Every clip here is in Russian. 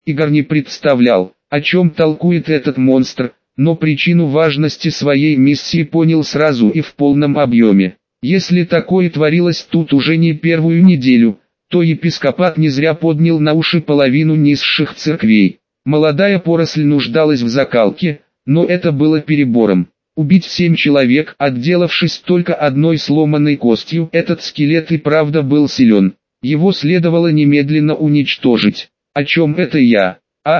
Игорь не представлял, о чем толкует этот монстр, но причину важности своей миссии понял сразу и в полном объеме. Если такое творилось тут уже не первую неделю, то епископат не зря поднял на уши половину низших церквей. Молодая поросль нуждалась в закалке, но это было перебором. Убить 7 человек, отделавшись только одной сломанной костью, этот скелет и правда был силен. Его следовало немедленно уничтожить. О чем это я?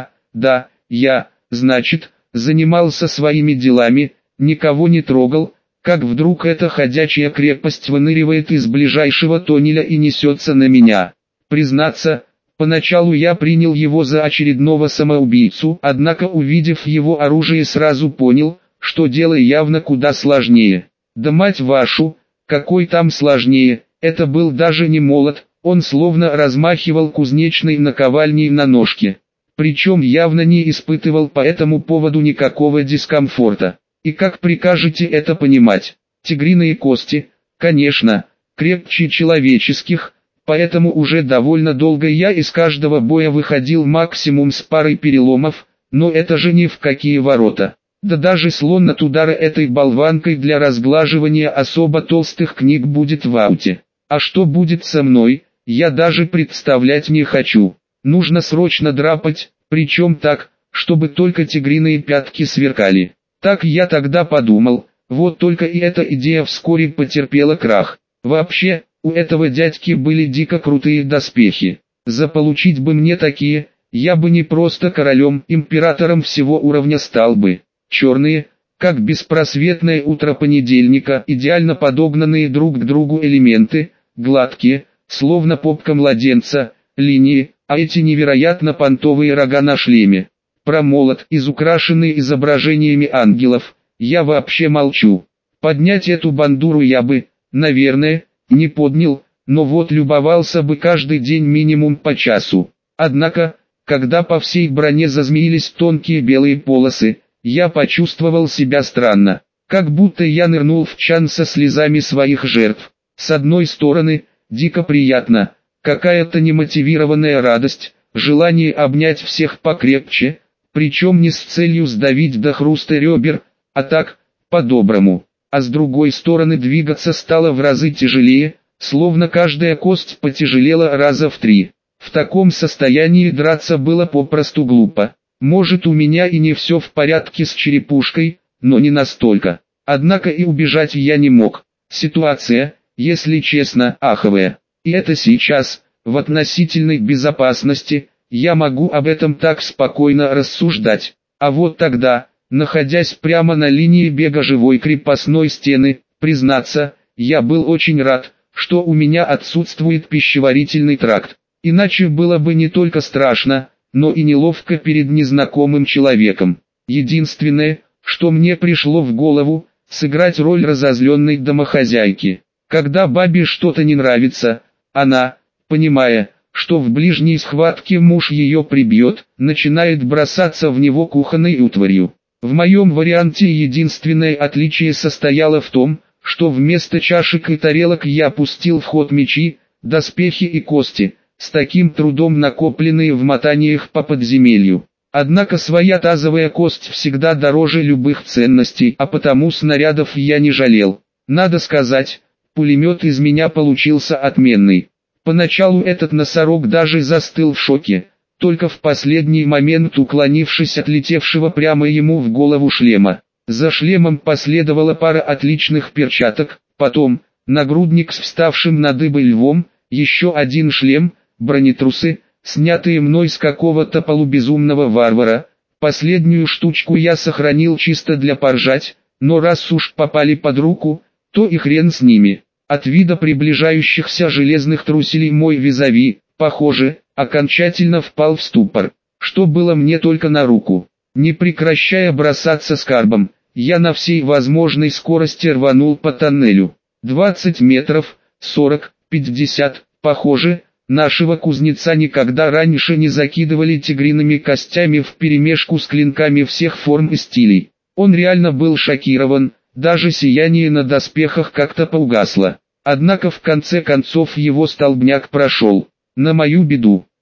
Да, я, значит, занимался своими делами, никого не трогал, как вдруг эта ходячая крепость выныривает из ближайшего тоннеля и несется на меня. Признаться, поначалу я принял его за очередного самоубийцу, однако увидев его оружие сразу понял, что дело явно куда сложнее. Да мать вашу, какой там сложнее, это был даже не молот, он словно размахивал кузнечной наковальней на ножке. Причем явно не испытывал по этому поводу никакого дискомфорта. И как прикажете это понимать? Тигриные кости, конечно, крепче человеческих, поэтому уже довольно долго я из каждого боя выходил максимум с парой переломов, но это же ни в какие ворота. Да даже слон от удара этой болванкой для разглаживания особо толстых книг будет в ауте. А что будет со мной, я даже представлять не хочу. Нужно срочно драпать, причем так, чтобы только тигриные пятки сверкали. Так я тогда подумал, вот только и эта идея вскоре потерпела крах. Вообще, у этого дядьки были дико крутые доспехи. Заполучить бы мне такие, я бы не просто королем, императором всего уровня стал бы. Черные, как беспросветное утро понедельника, идеально подогнанные друг к другу элементы, гладкие, словно попка младенца, линии, а эти невероятно понтовые рога на шлеме. Про молот, изукрашенный изображениями ангелов, я вообще молчу. Поднять эту бандуру я бы, наверное, не поднял, но вот любовался бы каждый день минимум по часу. Однако, когда по всей броне зазмеились тонкие белые полосы, я почувствовал себя странно, как будто я нырнул в чан со слезами своих жертв. С одной стороны, дико приятно, какая-то немотивированная радость, желание обнять всех покрепче, причем не с целью сдавить до хруста ребер, а так, по-доброму. А с другой стороны двигаться стало в разы тяжелее, словно каждая кость потяжелела раза в 3. В таком состоянии драться было попросту глупо. Может, у меня и не все в порядке с черепушкой, но не настолько. Однако и убежать я не мог. Ситуация, если честно, аховая. И это сейчас, в относительной безопасности, я могу об этом так спокойно рассуждать. А вот тогда, находясь прямо на линии бега живой крепостной стены, признаться, я был очень рад, что у меня отсутствует пищеварительный тракт. Иначе было бы не только страшно, но и неловко перед незнакомым человеком. Единственное, что мне пришло в голову, сыграть роль разозленной домохозяйки. Когда бабе что-то не нравится, она, понимая, что в ближней схватке муж ее прибьет, начинает бросаться в него кухонной утварью. В моем варианте единственное отличие состояло в том, что вместо чашек и тарелок я пустил в ход мечи, доспехи и кости, с таким трудом накопленные в мотаниях по подземелью. Однако своя тазовая кость всегда дороже любых ценностей, а потому снарядов я не жалел. Надо сказать, пулемет из меня получился отменный. Поначалу этот носорог даже застыл в шоке, только в последний момент уклонившись от летевшего прямо ему в голову шлема. За шлемом последовала пара отличных перчаток, потом, нагрудник с вставшим на дыбы львом, еще один шлем, бронетрусы, снятые мной с какого-то полубезумного варвара. Последнюю штучку я сохранил чисто для поржать, но раз уж попали под руку, то и хрен с ними. От вида приближающихся железных труселей мой визави, похоже, окончательно впал в ступор, что было мне только на руку. Не прекращая бросаться скарбом, я на всей возможной скорости рванул по тоннелю. 20 метров, 40, 50, похоже, нашего кузнеца никогда раньше не закидывали тигриными костями вперемешку с клинками всех форм и стилей. Он реально был шокирован, даже сияние на доспехах как-то поугасло. Однако в конце концов его столбняк прошел. На мою беду,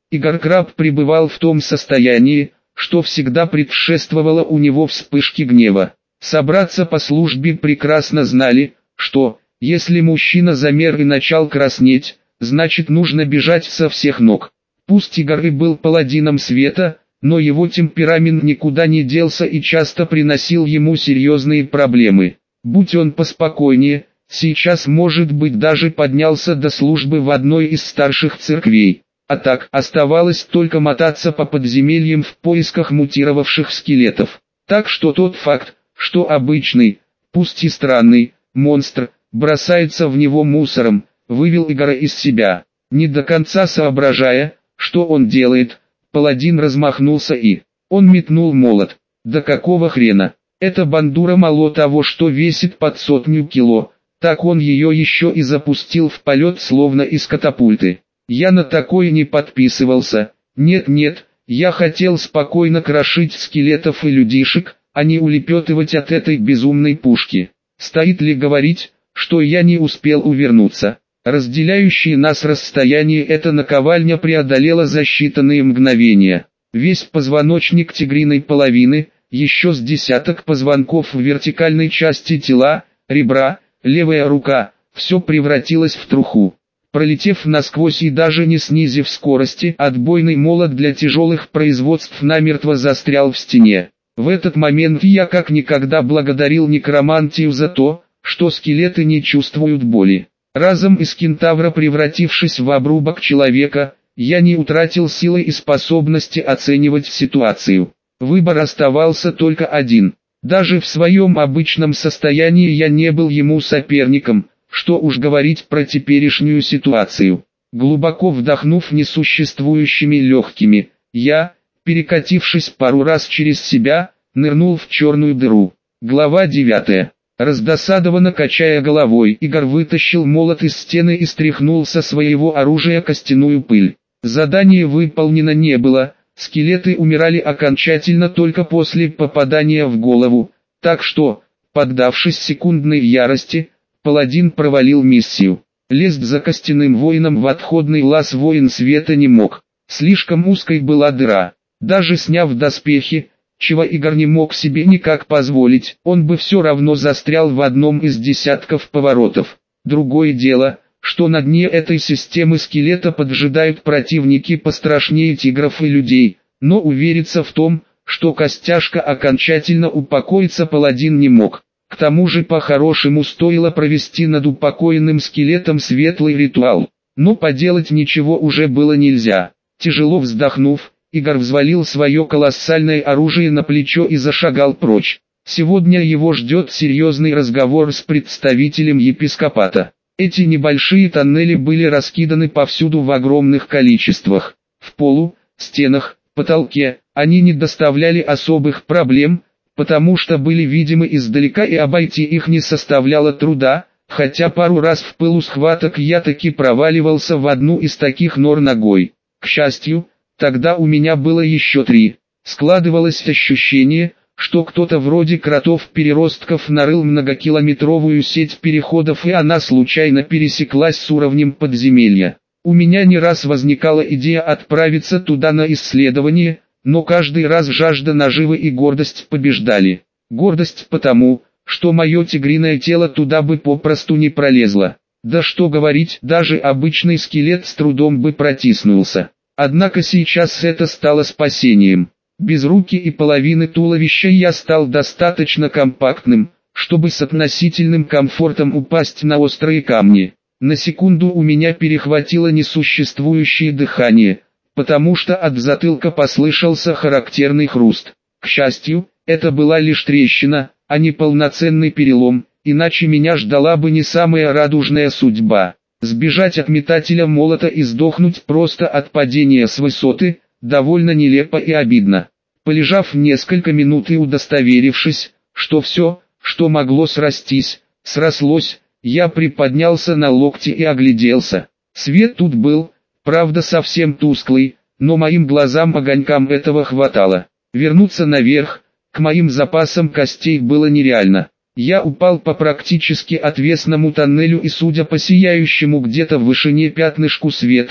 Игорь Краб пребывал в том состоянии, что всегда предшествовало у него вспышке гнева. Собраться по службе прекрасно знали, что, если мужчина замер и начал краснеть, значит нужно бежать со всех ног. Пусть Игорь и был паладином света, но его темперамент никуда не делся и часто приносил ему серьезные проблемы. Будь он поспокойнее, сейчас, может быть, даже поднялся до службы в одной из старших церквей. А так, оставалось только мотаться по подземельям в поисках мутировавших скелетов. Так что тот факт, что обычный, пусть и странный, монстр, бросается в него мусором, вывел Игоря из себя. Не до конца соображая, что он делает, паладин размахнулся и... Он метнул молот. Да какого хрена? Эта бандура мало того, что весит под 100 кило, так он ее еще и запустил в полет словно из катапульты. Я на такое не подписывался. Нет, я хотел спокойно крошить скелетов и людишек, а не улепетывать от этой безумной пушки. Стоит ли говорить, что я не успел увернуться? Разделяющие нас расстояние эта наковальня преодолела за считанные мгновения. Весь позвоночник тигриной половины, еще с десяток позвонков в вертикальной части тела, ребра, левая рука, все превратилось в труху. Пролетев насквозь и даже не снизив скорости, отбойный молот для тяжелых производств намертво застрял в стене. В этот момент я как никогда благодарил некромантию за то, что скелеты не чувствуют боли. Разом из кентавра превратившись в обрубок человека, я не утратил силы и способности оценивать ситуацию. Выбор оставался только один. Даже в своем обычном состоянии я не был ему соперником, что уж говорить про теперешнюю ситуацию. Глубоко вдохнув несуществующими легкими, я, перекатившись пару раз через себя, нырнул в черную дыру. Глава 9. Раздосадованно качая головой, Игорь вытащил молот из стены и стряхнул со своего оружия костяную пыль. Задание выполнено не было, скелеты умирали окончательно только после попадания в голову, так что, поддавшись секундной ярости, паладин провалил миссию. Лезть за костяным воином в отходный лаз воин света не мог. Слишком узкой была дыра. Даже сняв доспехи, чего Игорь не мог себе никак позволить, он бы все равно застрял в одном из десятков поворотов. Другое дело, что на дне этой системы скелета поджидают противники пострашнее тигров и людей, но увериться в том, что костяшка окончательно упокоится, паладин не мог. К тому же по-хорошему стоило провести над упокоенным скелетом светлый ритуал, но поделать ничего уже было нельзя. Тяжело вздохнув, Игорь взвалил свое колоссальное оружие на плечо и зашагал прочь. Сегодня его ждет серьезный разговор с представителем епископата. Эти небольшие тоннели были раскиданы повсюду в огромных количествах. В полу, стенах, потолке, они не доставляли особых проблем, потому что были видимы издалека и обойти их не составляло труда, хотя пару раз в пылу схваток я таки проваливался в одну из таких нор ногой. К счастью, тогда у меня было еще 3. Складывалось ощущение, что кто-то вроде кротов-переростков нарыл многокилометровую сеть переходов, и она случайно пересеклась с уровнем подземелья. У меня не раз возникала идея отправиться туда на исследование, но каждый раз жажда наживы и гордость побеждали. Гордость потому, что мое тигриное тело туда бы попросту не пролезло. Да что говорить, даже обычный скелет с трудом бы протиснулся. Однако сейчас это стало спасением. Без руки и половины туловища я стал достаточно компактным, чтобы с относительным комфортом упасть на острые камни. На секунду у меня перехватило несуществующее дыхание, потому что от затылка послышался характерный хруст. К счастью, это была лишь трещина, а не полноценный перелом, иначе меня ждала бы не самая радужная судьба. Сбежать от метателя молота и сдохнуть просто от падения с высоты, довольно нелепо и обидно. Полежав несколько минут и удостоверившись, что все, что могло срастись, срослось, я приподнялся на локти и огляделся. Свет тут был, правда совсем тусклый, но моим огонькам этого хватало. Вернуться наверх, к моим запасам костей было нереально. Я упал по практически отвесному тоннелю и, судя по сияющему где-то в вышине пятнышку света,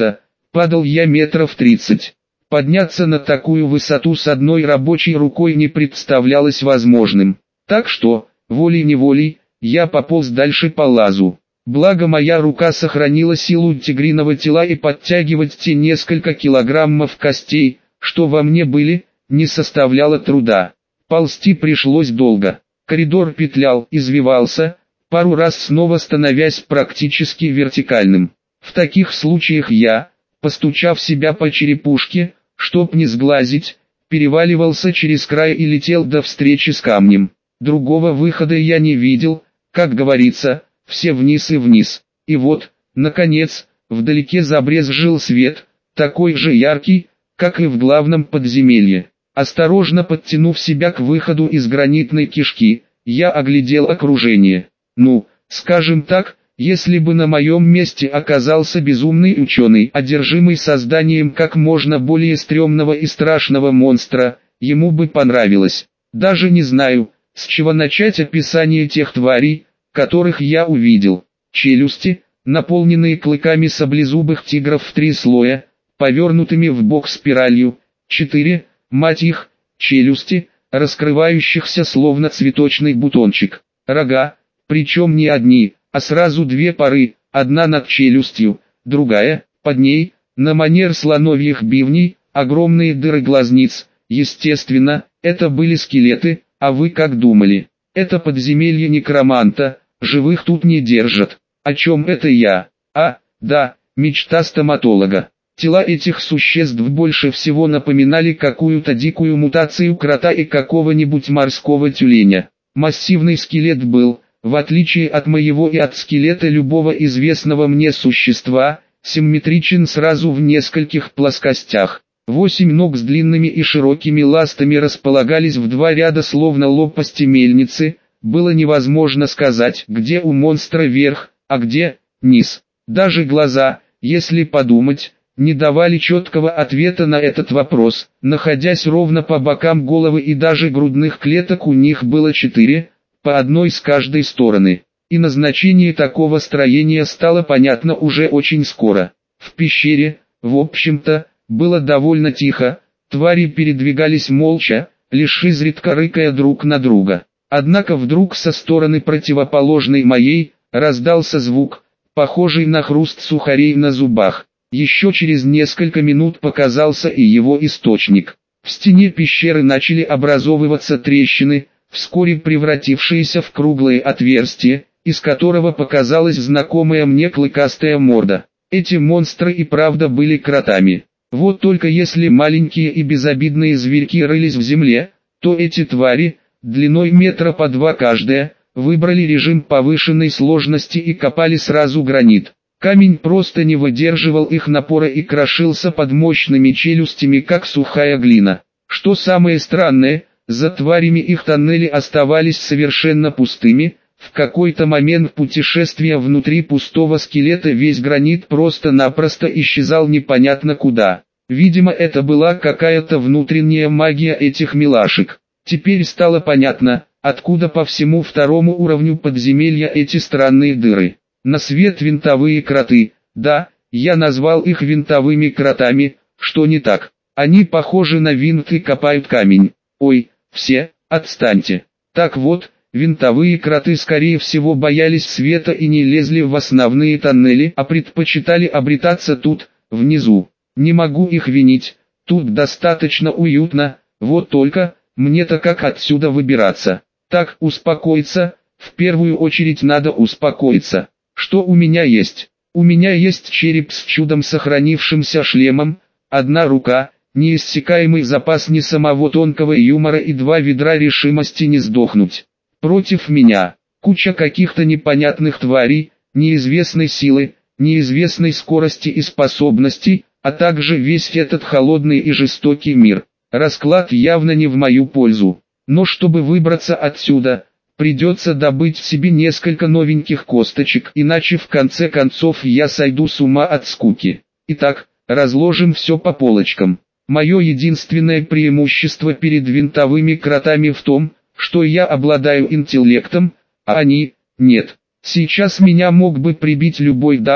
Падал я метров 30. Подняться на такую высоту с одной рабочей рукой не представлялось возможным. Так что, волей-неволей, я пополз дальше по лазу. Благо моя рука сохранила силу тигриного тела, и подтягивать те несколько килограммов костей, что во мне были, не составляло труда. Ползти пришлось долго. Коридор петлял, извивался, пару раз снова становясь практически вертикальным. В таких случаях я, постучав себя по черепушке, чтоб не сглазить, переваливался через край и летел до встречи с камнем. Другого выхода я не видел, как говорится, все вниз и вниз. И вот, наконец, вдалеке забрезжил свет, такой же яркий, как и в главном подземелье. Осторожно подтянув себя к выходу из гранитной кишки, я оглядел окружение. Ну, скажем так, если бы на моем месте оказался безумный ученый, одержимый созданием как можно более стрёмного и страшного монстра, ему бы понравилось. Даже не знаю, с чего начать описание тех тварей, которых я увидел. Челюсти, наполненные клыками саблезубых тигров в 3 слоя, повернутыми в бок спиралью, 4, мать их, челюсти, раскрывающихся словно цветочный бутончик. Рога, причем не одни, а сразу 2 пары, одна над челюстью, другая, под ней, на манер слоновьих бивней, огромные дыры глазниц. Естественно, это были скелеты, а вы как думали? Это подземелье некроманта, живых тут не держат. О чем это я? Да, мечта стоматолога. Тела этих существ больше всего напоминали какую-то дикую мутацию крота и какого-нибудь морского тюленя. Массивный скелет был, в отличие от моего и от скелета любого известного мне существа, симметричен сразу в нескольких плоскостях. 8 ног с длинными и широкими ластами располагались в 2 ряда словно лопасти мельницы. Было невозможно сказать, где у монстра верх, а где низ. Даже глаза, если подумать, не давали четкого ответа на этот вопрос. Находясь ровно по бокам головы и даже грудных клеток у них было 4, по одной с каждой стороны. И назначение такого строения стало понятно уже очень скоро. В пещере, в общем-то, было довольно тихо, твари передвигались молча, лишь изредка рыкая друг на друга. Однако вдруг со стороны противоположной моей, раздался звук, похожий на хруст сухарей на зубах. Еще через несколько минут показался и его источник. В стене пещеры начали образовываться трещины, вскоре превратившиеся в круглые отверстия, из которого показалась знакомая мне клыкастая морда. Эти монстры и правда были кротами. Вот только если маленькие и безобидные зверьки рылись в земле, то эти твари, длиной метра по 2 каждая, выбрали режим повышенной сложности и копали сразу гранит. Камень просто не выдерживал их напора и крошился под мощными челюстями, как сухая глина. Что самое странное, за тварями их тоннели оставались совершенно пустыми. В какой-то момент путешествия внутри пустого скелета весь гранит просто-напросто исчезал непонятно куда. Видимо, это была какая-то внутренняя магия этих милашек. Теперь стало понятно, откуда по всему 2-му уровню подземелья эти странные дыры. На свет винтовые кроты. Да, я назвал их винтовыми кротами, что не так. Они похожи на винт и копают камень. Ой, все, отстаньте. Так вот, винтовые кроты скорее всего боялись света и не лезли в основные тоннели, а предпочитали обретаться тут, внизу. Не могу их винить, тут достаточно уютно, вот только, мне-то как отсюда выбираться? Так, успокоиться, в первую очередь надо успокоиться. Что у меня есть? У меня есть череп с чудом сохранившимся шлемом, одна рука, неиссякаемый запас не самого тонкого юмора и 2 ведра решимости не сдохнуть. Против меня куча каких-то непонятных тварей, неизвестной силы, неизвестной скорости и способностей, а также весь этот холодный и жестокий мир. Расклад явно не в мою пользу. Но чтобы выбраться отсюда, придется добыть себе несколько новеньких косточек, иначе в конце концов я сойду с ума от скуки. Итак, разложим все по полочкам. Мое единственное преимущество перед винтовыми кротами в том, что я обладаю интеллектом, а они – нет. Сейчас меня мог бы прибить любой даун,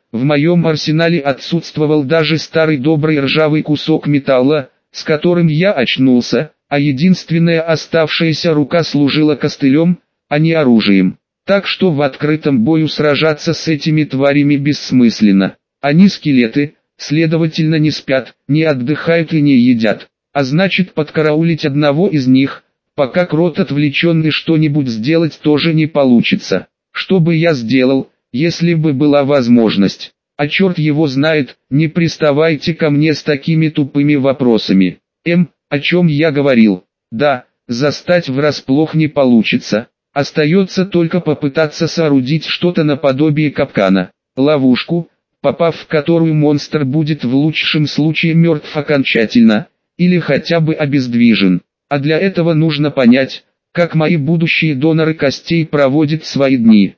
в моем арсенале отсутствовал даже старый добрый ржавый кусок металла, с которым я очнулся, а единственная оставшаяся рука служила костылем, а не оружием. Так что в открытом бою сражаться с этими тварями бессмысленно. Они скелеты, следовательно не спят, не отдыхают и не едят. А значит, подкараулить одного из них, пока крот отвлеченный что-нибудь сделать, тоже не получится. Что бы я сделал, если бы была возможность? А черт его знает, не приставайте ко мне с такими тупыми вопросами. О чем я говорил? Да, застать врасплох не получится. Остается только попытаться соорудить что-то наподобие капкана, ловушку, попав в которую монстр будет в лучшем случае мертв окончательно, или хотя бы обездвижен. А для этого нужно понять, как мои будущие доноры костей проводят свои дни.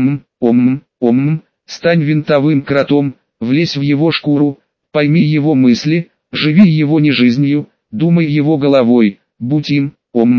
Стань винтовым кротом, влезь в его шкуру, пойми его мысли, живи его не жизнью, думай его головой, будь им,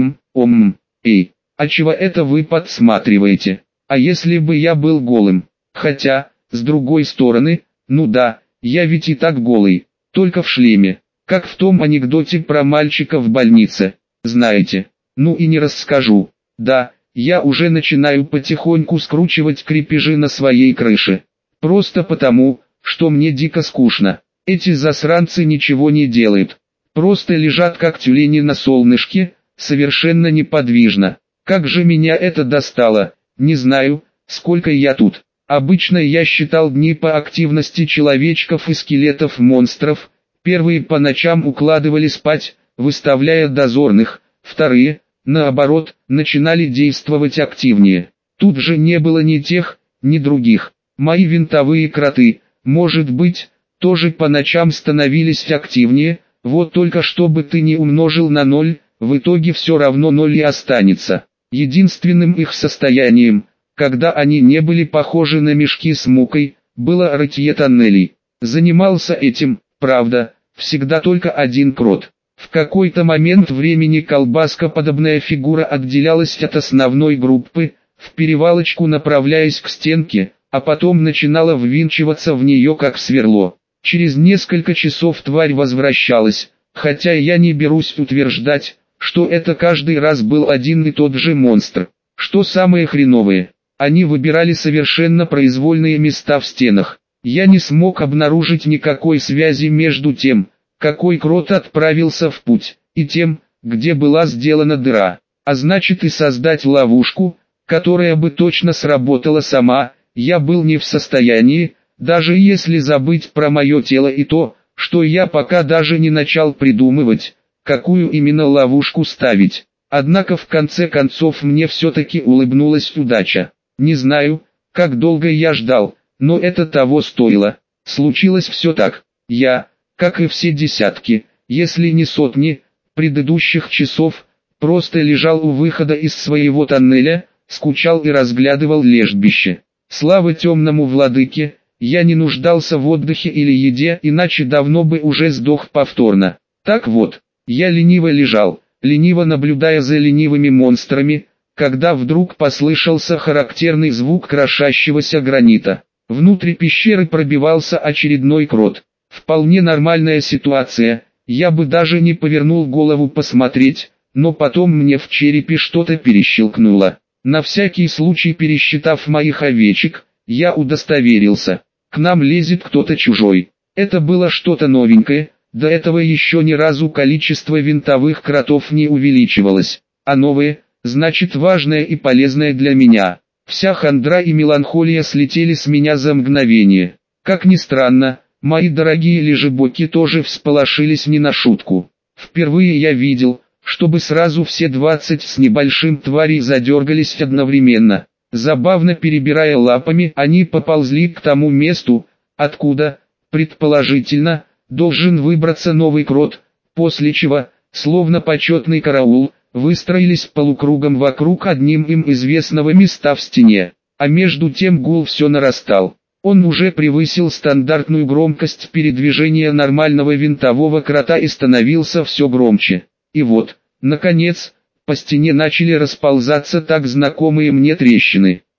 Эй, а чего это вы подсматриваете? А если бы я был голым? Хотя, с другой стороны, ну да, я ведь и так голый, только в шлеме, как в том анекдоте про мальчика в больнице, знаете. Ну и не расскажу. Да, я уже начинаю потихоньку скручивать крепежи на своей крыше. Просто потому, что мне дико скучно. Эти засранцы ничего не делают. Просто лежат как тюлени на солнышке, совершенно неподвижно. Как же меня это достало, не знаю, сколько я тут. Обычно я считал дни по активности человечков и скелетов-монстров. Первые по ночам укладывали спать, выставляя дозорных, вторые, наоборот, начинали действовать активнее. Тут же не было ни тех, ни других. Мои винтовые кроты, может быть, тоже по ночам становились активнее, вот только чтобы ты не умножил на 0, в итоге все равно 0 и останется. Единственным их состоянием, когда они не были похожи на мешки с мукой, было рытье тоннелей. Занимался этим, правда, всегда только один крот. В какой-то момент времени колбаскоподобная фигура отделялась от основной группы, в перевалочку направляясь к стенке, а потом начинала ввинчиваться в нее как сверло. Через несколько часов тварь возвращалась, хотя я не берусь утверждать, что это каждый раз был один и тот же монстр. Что самое хреновое, они выбирали совершенно произвольные места в стенах. Я не смог обнаружить никакой связи между тем, какой крот отправился в путь, и тем, где была сделана дыра. А значит и создать ловушку, которая бы точно сработала сама, я был не в состоянии, даже если забыть про мое тело и то, что я пока даже не начал придумывать, какую именно ловушку ставить. Однако в конце концов мне все-таки улыбнулась удача. Не знаю, как долго я ждал, но это того стоило. Случилось все так. Я, как и все десятки, если не сотни, предыдущих часов, просто лежал у выхода из своего тоннеля, скучал и разглядывал лежбище. Слава темному владыке, я не нуждался в отдыхе или еде, иначе давно бы уже сдох повторно. Так вот, я лениво лежал, лениво наблюдая за ленивыми монстрами, когда вдруг послышался характерный звук крошащегося гранита. Внутри пещеры пробивался очередной крот. Вполне нормальная ситуация, я бы даже не повернул голову посмотреть, но потом мне в черепе что-то перещелкнуло. На всякий случай пересчитав моих овечек, я удостоверился. К нам лезет кто-то чужой. Это было что-то новенькое, до этого еще ни разу количество винтовых кротов не увеличивалось. А новое, значит важное и полезное для меня. Вся хандра и меланхолия слетели с меня за мгновение. Как ни странно, мои дорогие лежебоки тоже всполошились не на шутку. Впервые я видел, чтобы сразу все 20 с небольшим тварей задергались одновременно. Забавно перебирая лапами, они поползли к тому месту, откуда, предположительно, должен выбраться новый крот, после чего, словно почетный караул, выстроились полукругом вокруг одним им известного места в стене. А между тем гул все нарастал. Он уже превысил стандартную громкость передвижения нормального винтового крота и становился все громче. И вот, наконец, по стене начали расползаться так знакомые мне трещины.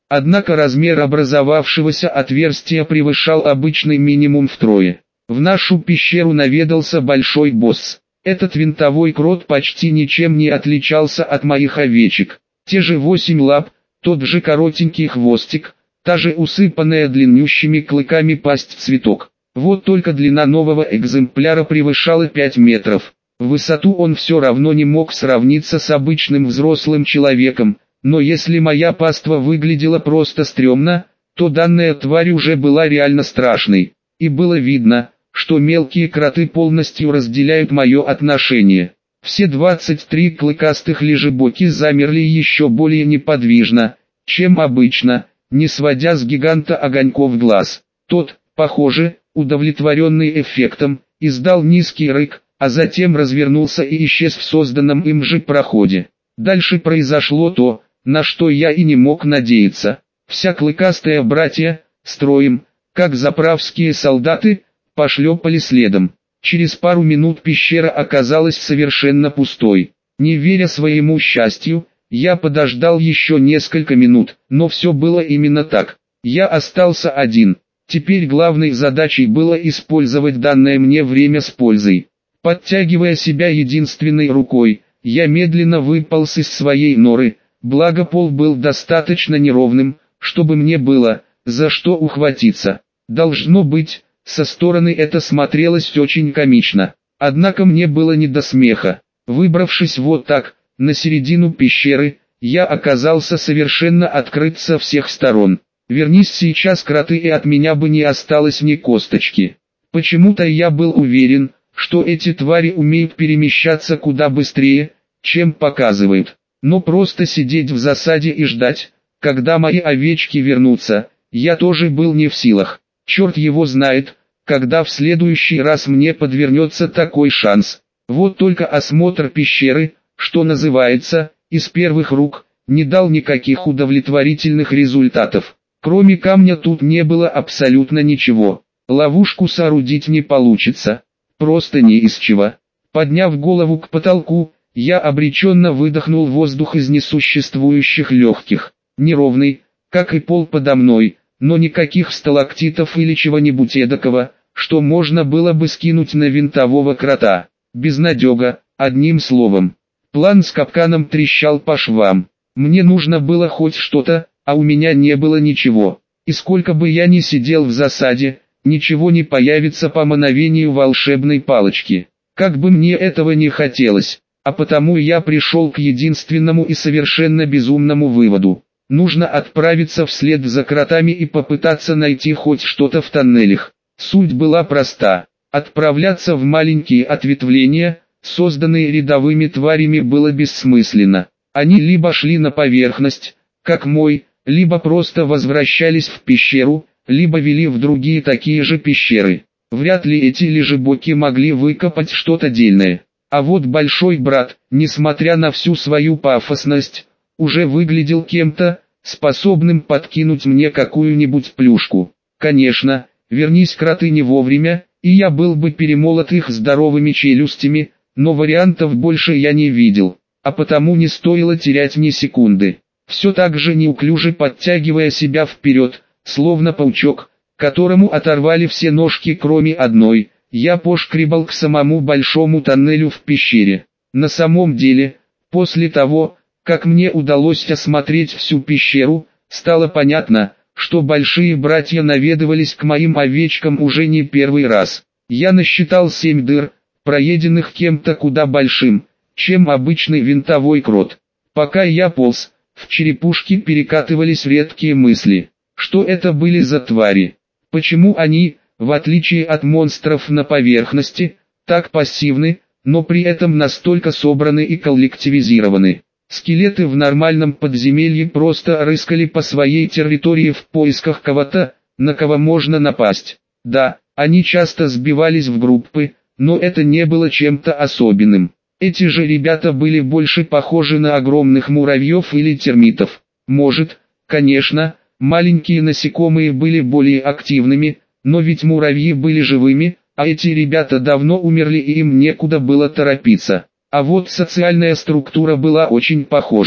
Однако размер образовавшегося отверстия превышал обычный минимум втрое. В нашу пещеру наведался большой босс. Этот винтовой крот почти ничем не отличался от моих овечек. Те же 8 лап, тот же коротенький хвостик, та же усыпанная длиннющими клыками пасть цветок. Вот только длина нового экземпляра превышала 5 метров. В высоту он все равно не мог сравниться с обычным взрослым человеком, но если моя паства выглядела просто стрёмно, то данная тварь уже была реально страшной. И было видно, что мелкие кроты полностью разделяют мое отношение. Все 23 клыкастых лежебоки замерли еще более неподвижно, чем обычно, не сводя с гиганта огоньков глаз. Тот, похоже, удовлетворенный эффектом, издал низкий рык, а затем развернулся и исчез в созданном им же проходе. Дальше произошло то, на что я и не мог надеяться. Вся клыкастая братья, строем, как заправские солдаты, пошлепали следом. Через пару минут пещера оказалась совершенно пустой. Не веря своему счастью, я подождал еще несколько минут, но все было именно так. Я остался один. Теперь главной задачей было использовать данное мне время с пользой. Подтягивая себя единственной рукой, я медленно выполз из своей норы, благо пол был достаточно неровным, чтобы мне было, за что ухватиться. Должно быть, со стороны это смотрелось очень комично. Однако мне было не до смеха. Выбравшись вот так, на середину пещеры, я оказался совершенно открыт со всех сторон. Вернись сейчас кроты, и от меня бы не осталось ни косточки. Почему-то я был уверен, что эти твари умеют перемещаться куда быстрее, чем показывают. Но просто сидеть в засаде и ждать, когда мои овечки вернутся, я тоже был не в силах. Черт его знает, когда в следующий раз мне подвернется такой шанс. Вот только осмотр пещеры, что называется, из первых рук, не дал никаких удовлетворительных результатов. Кроме камня тут не было абсолютно ничего. Ловушку соорудить не получится. Просто не из чего. Подняв голову к потолку, я обреченно выдохнул воздух из несуществующих легких. Неровный, как и пол подо мной, но никаких сталактитов или чего-нибудь эдакого, что можно было бы скинуть на винтового крота. Безнадега, одним словом. План с капканом трещал по швам. Мне нужно было хоть что-то, а у меня не было ничего. И сколько бы я ни сидел в засаде, ничего не появится по мановению волшебной палочки. Как бы мне этого не хотелось, а потому я пришел к единственному и совершенно безумному выводу. Нужно отправиться вслед за кротами и попытаться найти хоть что-то в тоннелях. Суть была проста. Отправляться в маленькие ответвления, созданные рядовыми тварями, было бессмысленно. Они либо шли на поверхность, как мой, либо просто возвращались в пещеру, либо вели в другие такие же пещеры. Вряд ли эти лежебоки могли выкопать что-то дельное. А вот большой брат, несмотря на всю свою пафосность, уже выглядел кем-то, способным подкинуть мне какую-нибудь плюшку. Конечно, вернись кроты не вовремя, и я был бы перемолот их здоровыми челюстями, но вариантов больше я не видел, а потому не стоило терять ни секунды. Все так же неуклюже подтягивая себя вперед, словно паучок, которому оторвали все ножки кроме одной, я пошкребал к самому большому тоннелю в пещере. На самом деле, после того, как мне удалось осмотреть всю пещеру, стало понятно, что большие братья наведывались к моим овечкам уже не первый раз. Я насчитал 7 дыр, проеденных кем-то куда большим, чем обычный винтовой крот. Пока я полз, в черепушке перекатывались редкие мысли. Что это были за твари? Почему они, в отличие от монстров на поверхности, так пассивны, но при этом настолько собраны и коллективизированы? Скелеты в нормальном подземелье просто рыскали по своей территории в поисках кого-то, на кого можно напасть. Да, они часто сбивались в группы, но это не было чем-то особенным. Эти же ребята были больше похожи на огромных муравьев или термитов. Может, конечно, маленькие насекомые были более активными, но ведь муравьи были живыми, а эти ребята давно умерли и им некуда было торопиться. А вот социальная структура была очень похожа.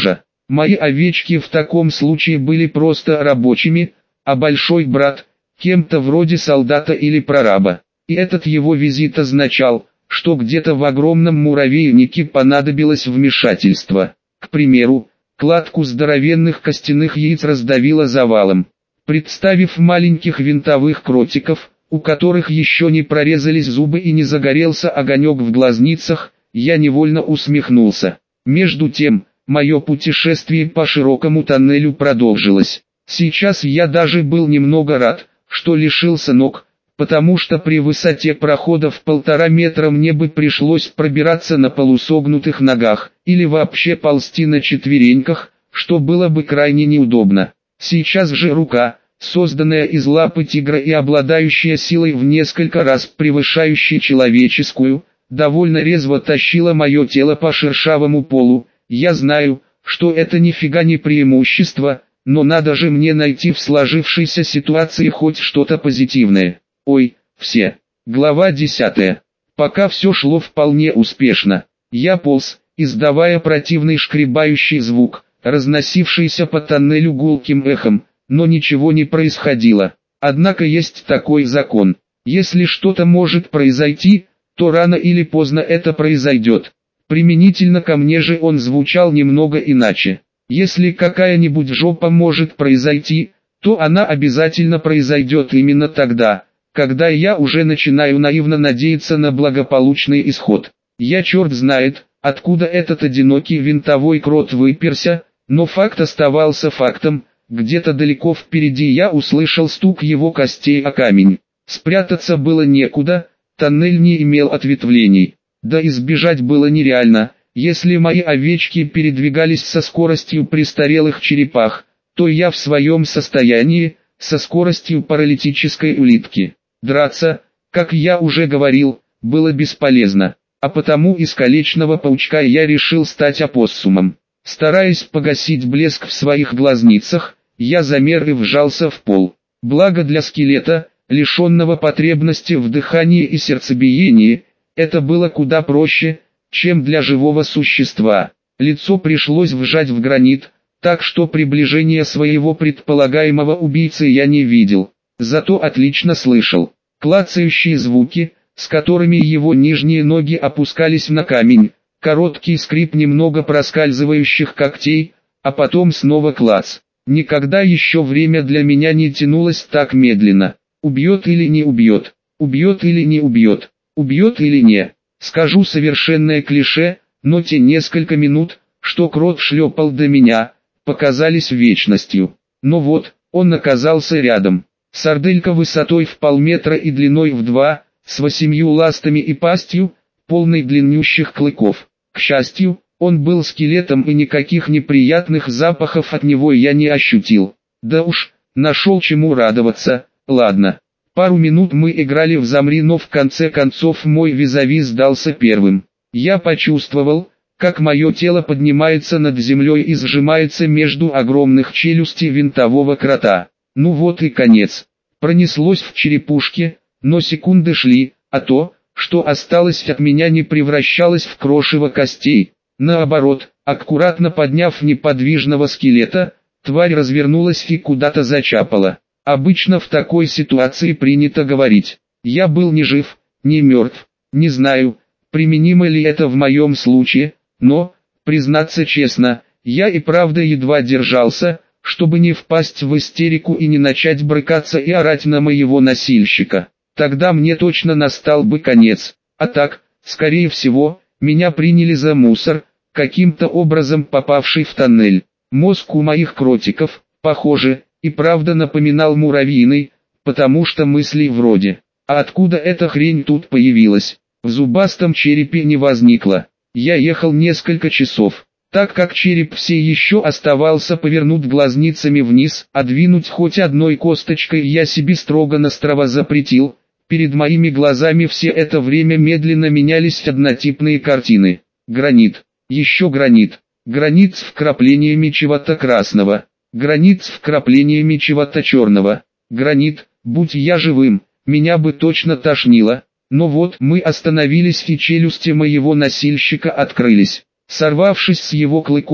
Мои овечки в таком случае были просто рабочими, а большой брат – кем-то вроде солдата или прораба. И этот его визит означал, что где-то в огромном муравейнике понадобилось вмешательство. К примеру, кладку здоровенных костяных яиц раздавило завалом. Представив маленьких винтовых кротиков, у которых еще не прорезались зубы и не загорелся огонек в глазницах, я невольно усмехнулся. Между тем, мое путешествие по широкому тоннелю продолжилось. Сейчас я даже был немного рад, что лишился ног, потому что при высоте прохода в 1,5 метра мне бы пришлось пробираться на полусогнутых ногах, или вообще ползти на четвереньках, что было бы крайне неудобно. Сейчас же рука, созданная из лапы тигра и обладающая силой в несколько раз превышающей человеческую, довольно резво тащила мое тело по шершавому полу. Я знаю, что это нифига не преимущество, но надо же мне найти в сложившейся ситуации хоть что-то позитивное. Ой, все. Глава 10. Пока все шло вполне успешно. Я полз, издавая противный шкребающий звук, разносившийся по тоннелю гулким эхом, но ничего не происходило. Однако есть такой закон. Если что-то может произойти, то рано или поздно это произойдет. Применительно ко мне же он звучал немного иначе. Если какая-нибудь жопа может произойти, то она обязательно произойдет именно тогда, когда я уже начинаю наивно надеяться на благополучный исход. Я черт знает, откуда этот одинокий винтовой крот выперся, но факт оставался фактом. Где-то далеко впереди я услышал стук его костей о камень. Спрятаться было некуда, тоннель не имел ответвлений. Да и сбежать было нереально. Если мои овечки передвигались со скоростью престарелых черепах, то я в своем состоянии, со скоростью паралитической улитки. Драться, как я уже говорил, было бесполезно, а потому из колечного паучка я решил стать опоссумом. Стараясь погасить блеск в своих глазницах, я замер и вжался в пол. Благо для скелета, лишенного потребности в дыхании и сердцебиении, это было куда проще, чем для живого существа. Лицо пришлось вжать в гранит, так что приближения своего предполагаемого убийцы я не видел. Зато отлично слышал клацающие звуки, с которыми его нижние ноги опускались на камень, короткий скрип немного проскальзывающих когтей, а потом снова клац. Никогда еще время для меня не тянулось так медленно. Убьет или не убьет, убьет или не убьет, убьет или не. Скажу совершенное клише, но те несколько минут, что крот шлепал до меня, показались вечностью. Но вот, он оказался рядом. Сарделька высотой в 0,5 метра и длиной в 2, с 8 ластами и пастью, полной длиннющих клыков. К счастью, он был скелетом и никаких неприятных запахов от него я не ощутил. Да уж, нашел чему радоваться. Ладно. Пару минут мы играли в замри, но в конце концов мой визави сдался первым. Я почувствовал, как мое тело поднимается над землей и сжимается между огромных челюстей винтового крота. Ну вот и конец. Пронеслось в черепушке, но секунды шли, а то, что осталось от меня, не превращалось в крошево костей. Наоборот, аккуратно подняв неподвижного скелета, тварь развернулась и куда-то зачапала. Обычно в такой ситуации принято говорить: «Я был ни жив, ни мертв». Не знаю, применимо ли это в моем случае, но, признаться честно, я и правда едва держался, чтобы не впасть в истерику и не начать брыкаться и орать на моего носильщика. Тогда мне точно настал бы конец. А так, скорее всего, меня приняли за мусор, каким-то образом попавший в тоннель. Мозг у моих кротиков, похоже, и правда напоминал муравьиный, потому что мысли вроде: «А откуда эта хрень тут появилась?» в зубастом черепе не возникло. Я ехал несколько часов. Так как череп все еще оставался повернут глазницами вниз, а двинуть хоть одной косточкой я себе строго-настрого запретил, перед моими глазами все это время медленно менялись однотипные картины. Гранит, еще гранит, гранит с вкраплениями чего-то красного, гранит с вкраплениями чего-то черного, гранит, будь я живым, меня бы точно тошнило. Но вот мы остановились и челюсти моего носильщика открылись. Сорвавшись с его клыков,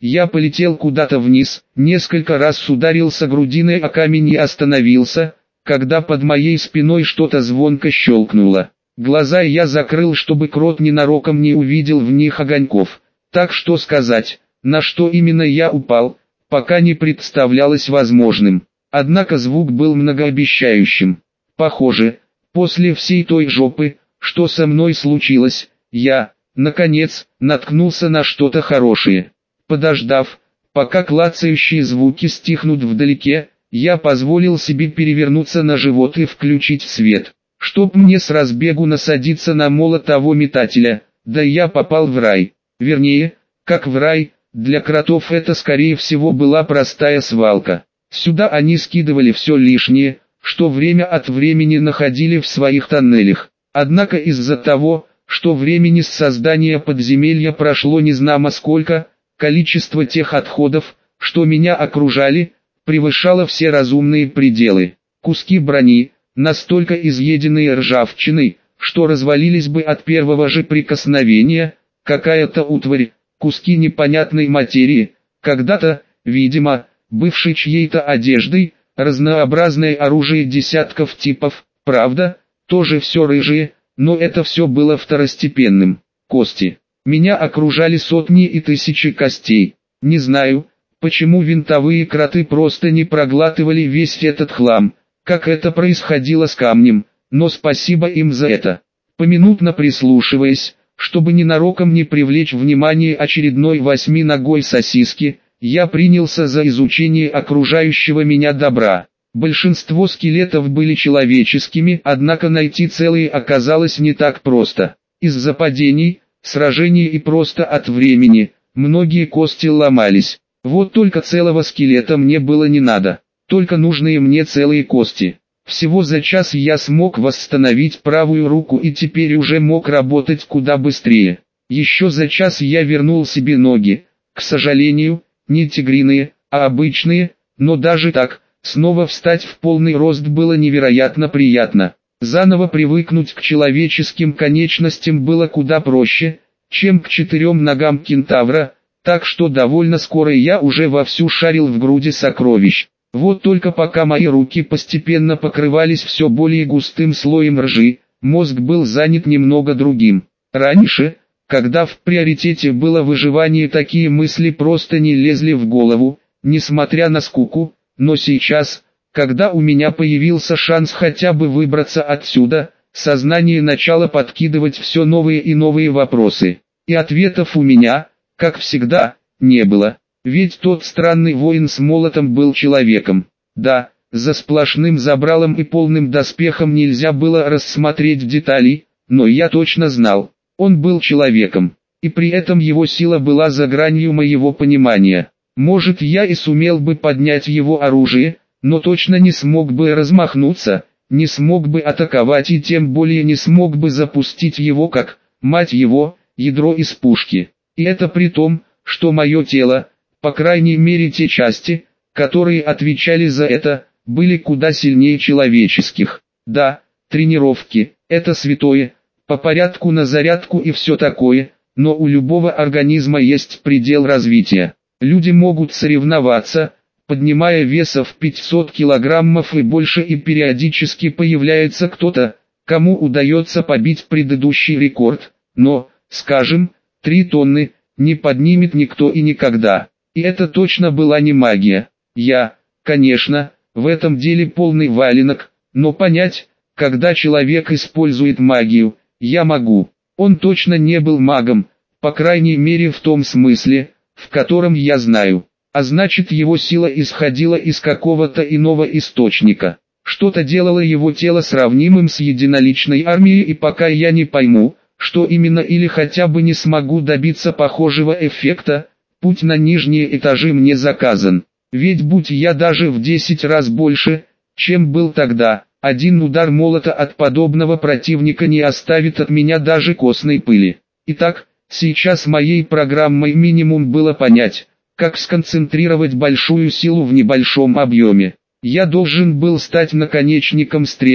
Я полетел куда-то вниз, несколько раз ударился грудиной о камень и остановился, когда под моей спиной что-то звонко щелкнуло. Глаза я закрыл, чтобы крот ненароком не увидел в них огоньков. Так что сказать, на что именно я упал, пока не представлялось возможным. Однако звук был многообещающим. Похоже, после всей той жопы, что со мной случилось, я, наконец, наткнулся на что-то хорошее. Подождав, пока клацающие звуки стихнут вдалеке, я позволил себе перевернуться на живот и включить свет. Чтоб мне с разбегу насадиться на молот того метателя, да я попал в рай. Вернее, как в рай, для кротов это скорее всего была простая свалка. Сюда они скидывали все лишнее, что время от времени находили в своих тоннелях. Однако из-за того, что времени с создания подземелья прошло незнамо сколько, количество тех отходов, что меня окружали, превышало все разумные пределы. Куски брони, настолько изъеденные ржавчиной, что развалились бы от первого же прикосновения, какая-то утварь, куски непонятной материи, когда-то, видимо, бывшей чьей-то одеждой, разнообразное оружие десятков типов, правда, тоже все рыжие, но это все было второстепенным. Кости. Меня окружали сотни и тысячи костей. Не знаю, почему винтовые кроты просто не проглатывали весь этот хлам, как это происходило с камнем, но спасибо им за это. Поминутно прислушиваясь, чтобы ненароком не привлечь внимание очередной 8-ногой сосиски, я принялся за изучение окружающего меня добра. Большинство скелетов были человеческими, однако найти целые оказалось не так просто. Из-за падений, сражений и просто от времени, многие кости ломались. Вот только целого скелета мне было не надо, только нужные мне целые кости. Всего за час я смог восстановить правую руку и теперь уже мог работать куда быстрее. Еще за час я вернул себе ноги, к сожалению, не тигриные, а обычные, но даже так, снова встать в полный рост было невероятно приятно. Заново привыкнуть к человеческим конечностям было куда проще, чем к 4 ногам кентавра, так что довольно скоро я уже вовсю шарил в груди сокровищ. Вот только пока мои руки постепенно покрывались все более густым слоем ржи, мозг был занят немного другим. Раньше, когда в приоритете было выживание, такие мысли просто не лезли в голову, несмотря на скуку, но сейчас, когда у меня появился шанс хотя бы выбраться отсюда, сознание начало подкидывать все новые и новые вопросы. И ответов у меня, как всегда, не было. Ведь тот странный воин с молотом был человеком. Да, за сплошным забралом и полным доспехом нельзя было рассмотреть деталей, но я точно знал, он был человеком, и при этом его сила была за гранью моего понимания. Может, я и сумел бы поднять его оружие, но точно не смог бы размахнуться, не смог бы атаковать и тем более не смог бы запустить его как, мать его, ядро из пушки. И это при том, что мое тело, по крайней мере те части, которые отвечали за это, были куда сильнее человеческих. Да, тренировки – это святое, по порядку на зарядку и все такое, но у любого организма есть предел развития. Люди могут соревноваться, поднимая весов 500 килограммов и больше, и периодически появляется кто-то, кому удается побить предыдущий рекорд, но, скажем, 3 тонны не поднимет никто и никогда. И это точно была не магия. Я, конечно, в этом деле полный валенок, но понять, когда человек использует магию, я могу. Он точно не был магом, по крайней мере в том смысле, в котором я знаю. А значит, его сила исходила из какого-то иного источника. Что-то делало его тело сравнимым с единоличной армией, и пока я не пойму, что именно, или хотя бы не смогу добиться похожего эффекта, путь на нижние этажи мне заказан. Ведь будь я даже в 10 раз больше, чем был тогда, один удар молота от подобного противника не оставит от меня даже костной пыли. Итак, сейчас моей программой минимум было понять, как сконцентрировать большую силу в небольшом объеме. Я должен был стать наконечником стрелы,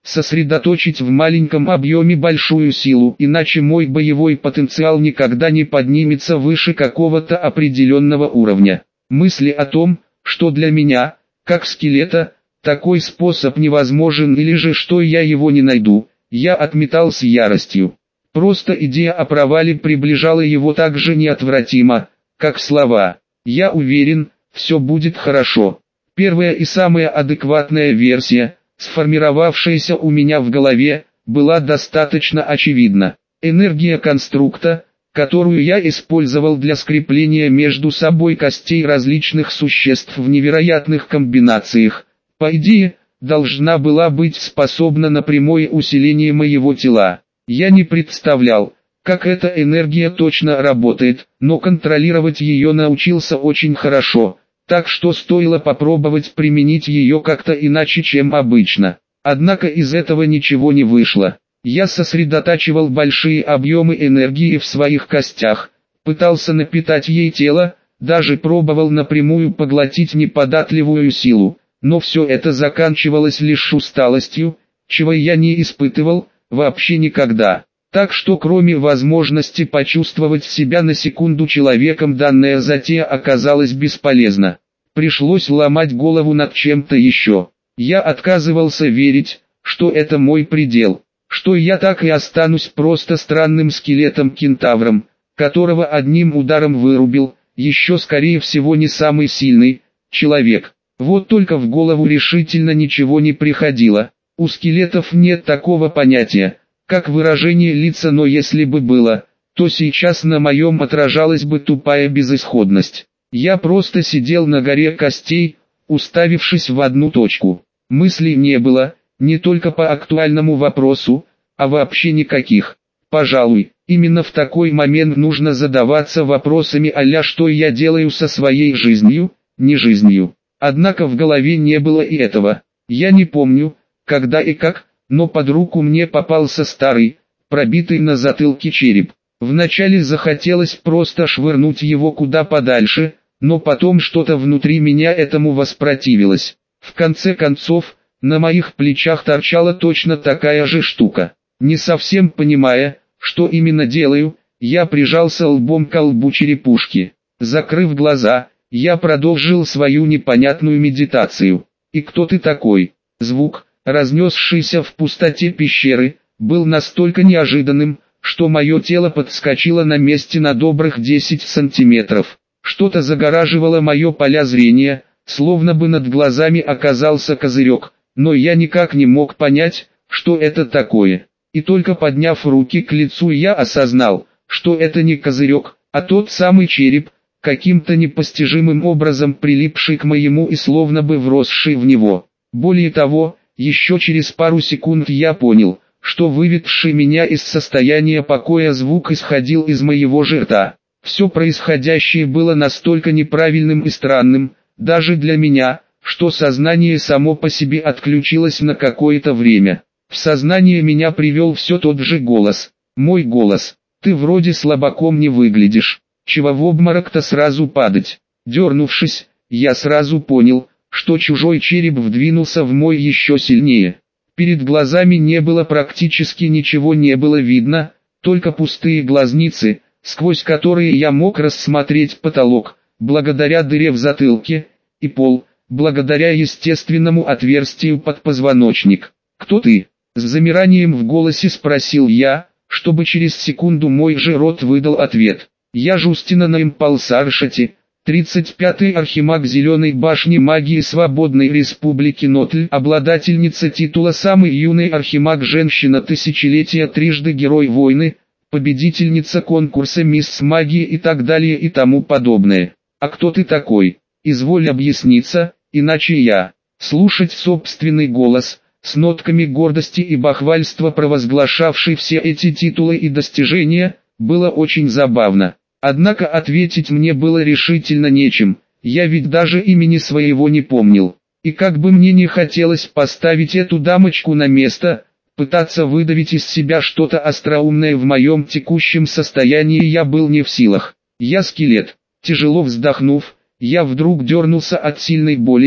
сосредоточить в маленьком объеме большую силу, иначе мой боевой потенциал никогда не поднимется выше какого-то определенного уровня. Мысли о том, что для меня, как скелета, такой способ невозможен или же что я его не найду, я отметал с яростью. Просто идея о провале приближала его так же неотвратимо, как слова. Я уверен, все будет хорошо. Первая и самая адекватная версия, сформировавшаяся у меня в голове, была достаточно очевидна. Энергия конструкта, которую я использовал для скрепления между собой костей различных существ в невероятных комбинациях, по идее, должна была быть способна на прямое усиление моего тела. Я не представлял, как эта энергия точно работает, но контролировать ее научился очень хорошо, так что стоило попробовать применить ее как-то иначе, чем обычно. Однако из этого ничего не вышло. Я сосредотачивал большие объемы энергии в своих костях, пытался напитать ей тело, даже пробовал напрямую поглотить неподатливую силу, но все это заканчивалось лишь усталостью, чего я не испытывал вообще никогда. Так что кроме возможности почувствовать себя на секунду человеком, данная затея оказалась бесполезна. Пришлось ломать голову над чем-то еще. Я отказывался верить, что это мой предел, что я так и останусь просто странным скелетом-кентавром, которого одним ударом вырубил, еще скорее всего не самый сильный, человек. Вот только в голову решительно ничего не приходило. У скелетов нет такого понятия, как выражение лица, но если бы было, то сейчас на моем отражалась бы тупая безысходность. Я просто сидел на горе костей, уставившись в одну точку. Мыслей не было, не только по актуальному вопросу, а вообще никаких. Пожалуй, именно в такой момент нужно задаваться вопросами а-ля что я делаю со своей жизнью, не жизнью. Однако в голове не было и этого. Я не помню, когда и как, но под руку мне попался старый, пробитый на затылке череп. Вначале захотелось просто швырнуть его куда подальше, но потом что-то внутри меня этому воспротивилось. В конце концов, на моих плечах торчала точно такая же штука. Не совсем понимая, что именно делаю, я прижался лбом к лбу черепушки. Закрыв глаза, я продолжил свою непонятную медитацию. «И кто ты такой?» Звук, разнесшийся в пустоте пещеры, был настолько неожиданным, что мое тело подскочило на месте на добрых 10 сантиметров. Что-то загораживало мое поле зрения, словно бы над глазами оказался козырек, но я никак не мог понять, что это такое. И только подняв руки к лицу, я осознал, что это не козырек, а тот самый череп, каким-то непостижимым образом прилипший к моему и словно бы вросший в него. Более того, еще через пару секунд я понял, что выведший меня из состояния покоя звук исходил из моего же рта. Все происходящее было настолько неправильным и странным, даже для меня, что сознание само по себе отключилось на какое-то время. В сознание меня привел все тот же голос. Мой голос. «Ты вроде слабаком не выглядишь. Чего в обморок-то сразу падать?» Дернувшись, я сразу понял, что чужой череп вдвинулся в мой еще сильнее. Перед глазами не было практически ничего, не было видно, только пустые глазницы, сквозь которые я мог рассмотреть потолок, благодаря дыре в затылке, и пол, благодаря естественному отверстию под позвоночник. «Кто ты?» — с замиранием в голосе спросил я, чтобы через секунду мой же рот выдал ответ. «Я Жустина на Импалсаршате, 35-й архимаг Зеленой башни магии Свободной Республики Нотль, обладательница титула «Самый юный архимаг женщина тысячелетия», трижды герой войны, победительница конкурса «Мисс Магии» и так далее и тому подобное. А кто ты такой? Изволь объясниться, иначе я...» Слушать собственный голос, с нотками гордости и бахвальства провозглашавший все эти титулы и достижения, было очень забавно. Однако ответить мне было решительно нечем, я ведь даже имени своего не помнил. И как бы мне не хотелось поставить эту дамочку на место, пытаться выдавить из себя что-то остроумное в моем текущем состоянии я был не в силах. Я скелет. Тяжело вздохнув, я вдруг дернулся от сильной боли,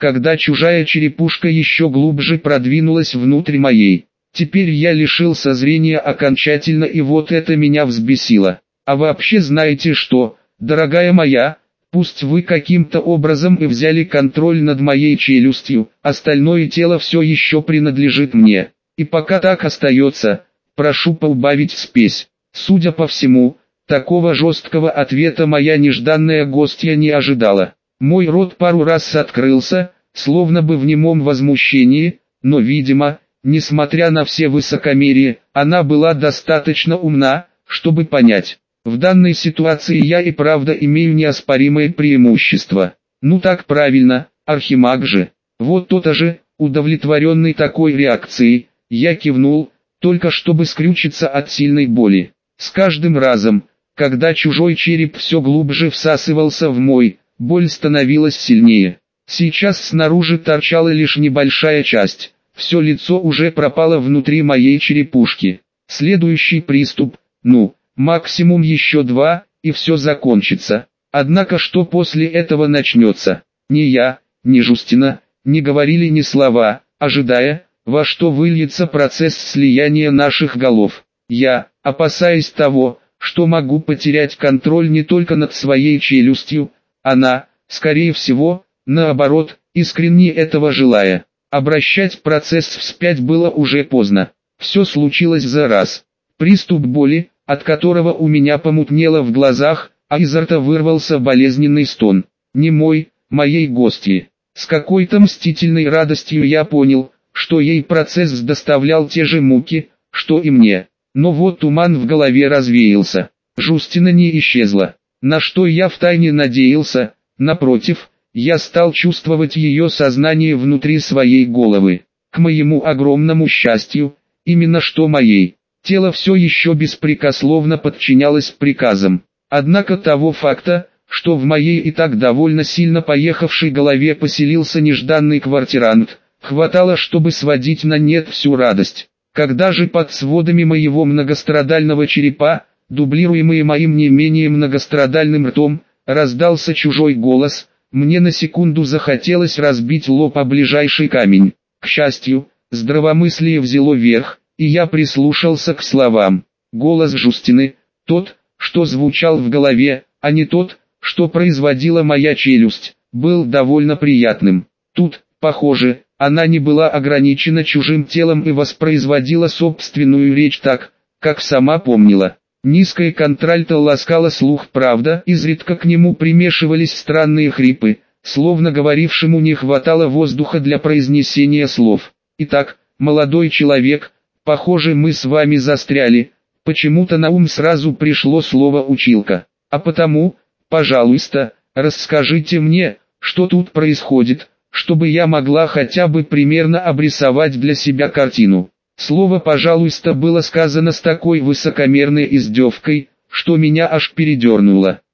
когда чужая черепушка еще глубже продвинулась внутрь моей. Теперь я лишился зрения окончательно, и вот это меня взбесило. А вообще знаете что, дорогая моя, пусть вы каким-то образом и взяли контроль над моей челюстью, остальное тело все еще принадлежит мне. И пока так остается, прошу поубавить спесь. Судя по всему, такого жесткого ответа моя нежданная гостья не ожидала. Мой рот пару раз открылся, словно бы в немом возмущении, но, видимо, несмотря на все высокомерие, она была достаточно умна, чтобы понять. В данной ситуации я и правда имею неоспоримое преимущество. Ну так правильно, архимаг же. Вот то-то же, удовлетворенный такой реакцией, я кивнул, только чтобы скрючиться от сильной боли. С каждым разом, когда чужой череп все глубже всасывался в мой, боль становилась сильнее. Сейчас снаружи торчала лишь небольшая часть, все лицо уже пропало внутри моей черепушки. Следующий приступ, максимум еще 2, и все закончится. Однако что после этого начнется? Ни я, ни Жустина, не говорили ни слова, ожидая, во что выльется процесс слияния наших голов. Я, опасаясь того, что могу потерять контроль не только над своей челюстью, она, скорее всего, наоборот, искренне этого желая. Обращать процесс вспять было уже поздно. Все случилось за раз. Приступ боли, от которого у меня помутнело в глазах, а изо рта вырвался болезненный стон. Не мой, моей гостьи. С какой-то мстительной радостью я понял, что ей процесс доставлял те же муки, что и мне. Но вот туман в голове развеялся. Жустина не исчезла. На что я втайне надеялся, напротив, я стал чувствовать ее сознание внутри своей головы. К моему огромному счастью, именно что моей. Тело все еще беспрекословно подчинялось приказам. Однако того факта, что в моей и так довольно сильно поехавшей голове поселился нежданный квартирант, хватало, чтобы сводить на нет всю радость. Когда же под сводами моего многострадального черепа, дублируемый моим не менее многострадальным ртом, раздался чужой голос, мне на секунду захотелось разбить лоб о ближайший камень. К счастью, здравомыслие взяло верх, и я прислушался к словам. Голос Жустины, тот, что звучал в голове, а не тот, что производила моя челюсть, был довольно приятным. Тут, похоже, она не была ограничена чужим телом и воспроизводила собственную речь так, как сама помнила. Низкое контральто ласкало слух, правда, изредка к нему примешивались странные хрипы, словно говорившему не хватало воздуха для произнесения слов. Итак, молодой человек, похоже, мы с вами застряли. Почему-то на ум сразу пришло слово «училка». А потому, пожалуйста, расскажите мне, что тут происходит, чтобы я могла хотя бы примерно обрисовать для себя картину. Слово «пожалуйста» было сказано с такой высокомерной издевкой, что меня аж передернуло.